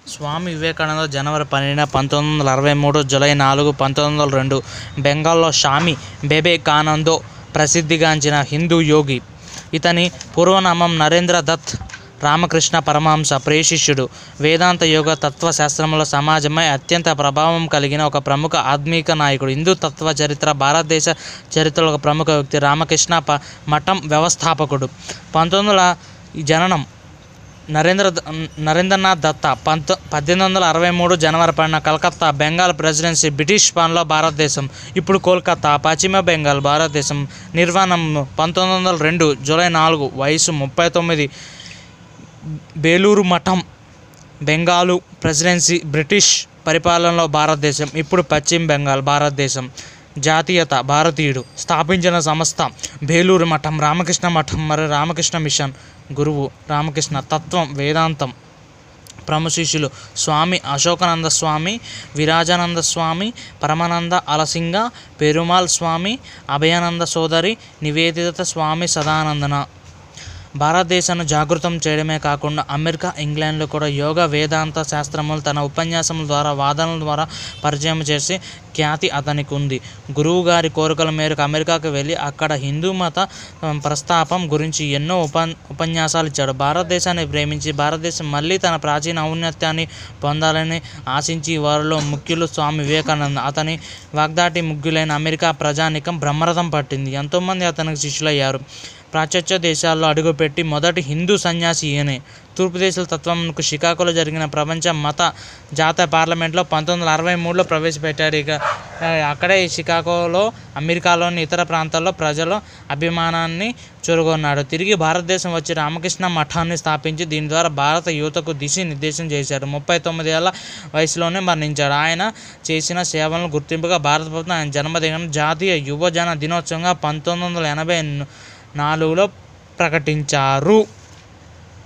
స్వామి వివేకానంద జనవరి 12, 1963, July 4, 1902 బెంగాల్లో స్వామి వివేకానందో ప్రసిద్ధిగాంచిన హిందూ యోగి. ఇతని పూర్వనామం నరేంద్ర దత్. రామకృష్ణ పరమహంస ప్రియశిష్యుడు. వేదాంత యోగ తత్వశాస్త్రంలో సమాజమై అత్యంత ప్రభావం కలిగిన ఒక ప్రముఖ ఆధ్యాత్మిక నాయకుడు. హిందూ తత్వ చరిత్ర, భారతదేశ చరిత్రలో ఒక ప్రముఖ వ్యక్తి. రామకృష్ణ మఠం వ్యవస్థాపకుడు. 1900 జననం నరేంద్రనాథ్ దత్త. 1863 జనవరి 10 కలకత్తా, బెంగాల్ ప్రెసిడెన్సీ, బ్రిటిష్ పాలనలో భారతదేశం, ఇప్పుడు కోల్కతా, పశ్చిమ బెంగాల్, భారతదేశం. నిర్వాణం 1902 జూలై 4, వయసు 39, బేలూరు మఠం, బెంగాలు ప్రెసిడెన్సీ, బ్రిటిష్ పరిపాలనలో భారతదేశం, ఇప్పుడు పశ్చిమ బెంగాల్, భారతదేశం. జాతీయత భారతీయుడు. స్థాపించిన సంస్థ బేలూరు మఠం, రామకృష్ణ మఠం మరియు రామకృష్ణ మిషన్. గురువు రామకృష్ణ. తత్వం వేదాంతం. ప్రముఖ శిష్యులు స్వామి అశోకానంద స్వామి, విరాజానంద స్వామి, పరమానంద అలసింగ, పెరుమాల్ స్వామి, అభయానంద సోదరి, నివేదిత స్వామి, సదానందన. భారతదేశాన్ని జాగృతం చేయడమే కాకుండా అమెరికా, ఇంగ్లాండ్లో కూడా యోగ వేదాంత శాస్త్రములు తన ఉపన్యాసముల ద్వారా, వాదనల ద్వారా పరిచయం చేసే ఖ్యాతి అతనికి ఉంది. గురువు గారి కోరికల మేరకు అమెరికాకు వెళ్ళి అక్కడ హిందూ మత ప్రస్తాపం గురించి ఎన్నో ఉపన్యాసాలు ఇచ్చాడు. భారతదేశాన్ని ప్రేమించి భారతదేశం మళ్ళీ తన ప్రాచీన ఔన్నత్యాన్ని పొందాలని ఆశించి వారిలో ముఖ్యులు స్వామి వివేకానంద. అతని వాగ్దాటి ముగ్గులైన అమెరికా ప్రజానీకం బ్రహ్మరథం పట్టింది. ఎంతోమంది అతనికి శిష్యులయ్యారు. పాశ్చాత్య దేశాల్లో అడుగుపెట్టి మొదటి హిందూ సన్యాసి ఈయనే. తూర్పు దేశాల తత్వంకు షికాగోలో జరిగిన ప్రపంచ మత జాతీయ పార్లమెంట్లో 1963లో ప్రవేశపెట్టారు. ఇక అక్కడే షికాగోలో, అమెరికాలోని ఇతర ప్రాంతాల్లో ప్రజల అభిమానాన్ని చూరగొన్నాడు. తిరిగి భారతదేశం వచ్చి రామకృష్ణ మఠాన్ని స్థాపించి దీని ద్వారా భారత యువతకు దిశానిర్దేశం చేశారు. 39 ఏళ్ల వయసులోనే మరణించాడు. ఆయన చేసిన సేవలను గుర్తింపుగా భారత ప్రభుత్వం ఆయన జన్మదినం జాతీయ యువజన దినోత్సవంగా 1984లో ప్రకటించారు.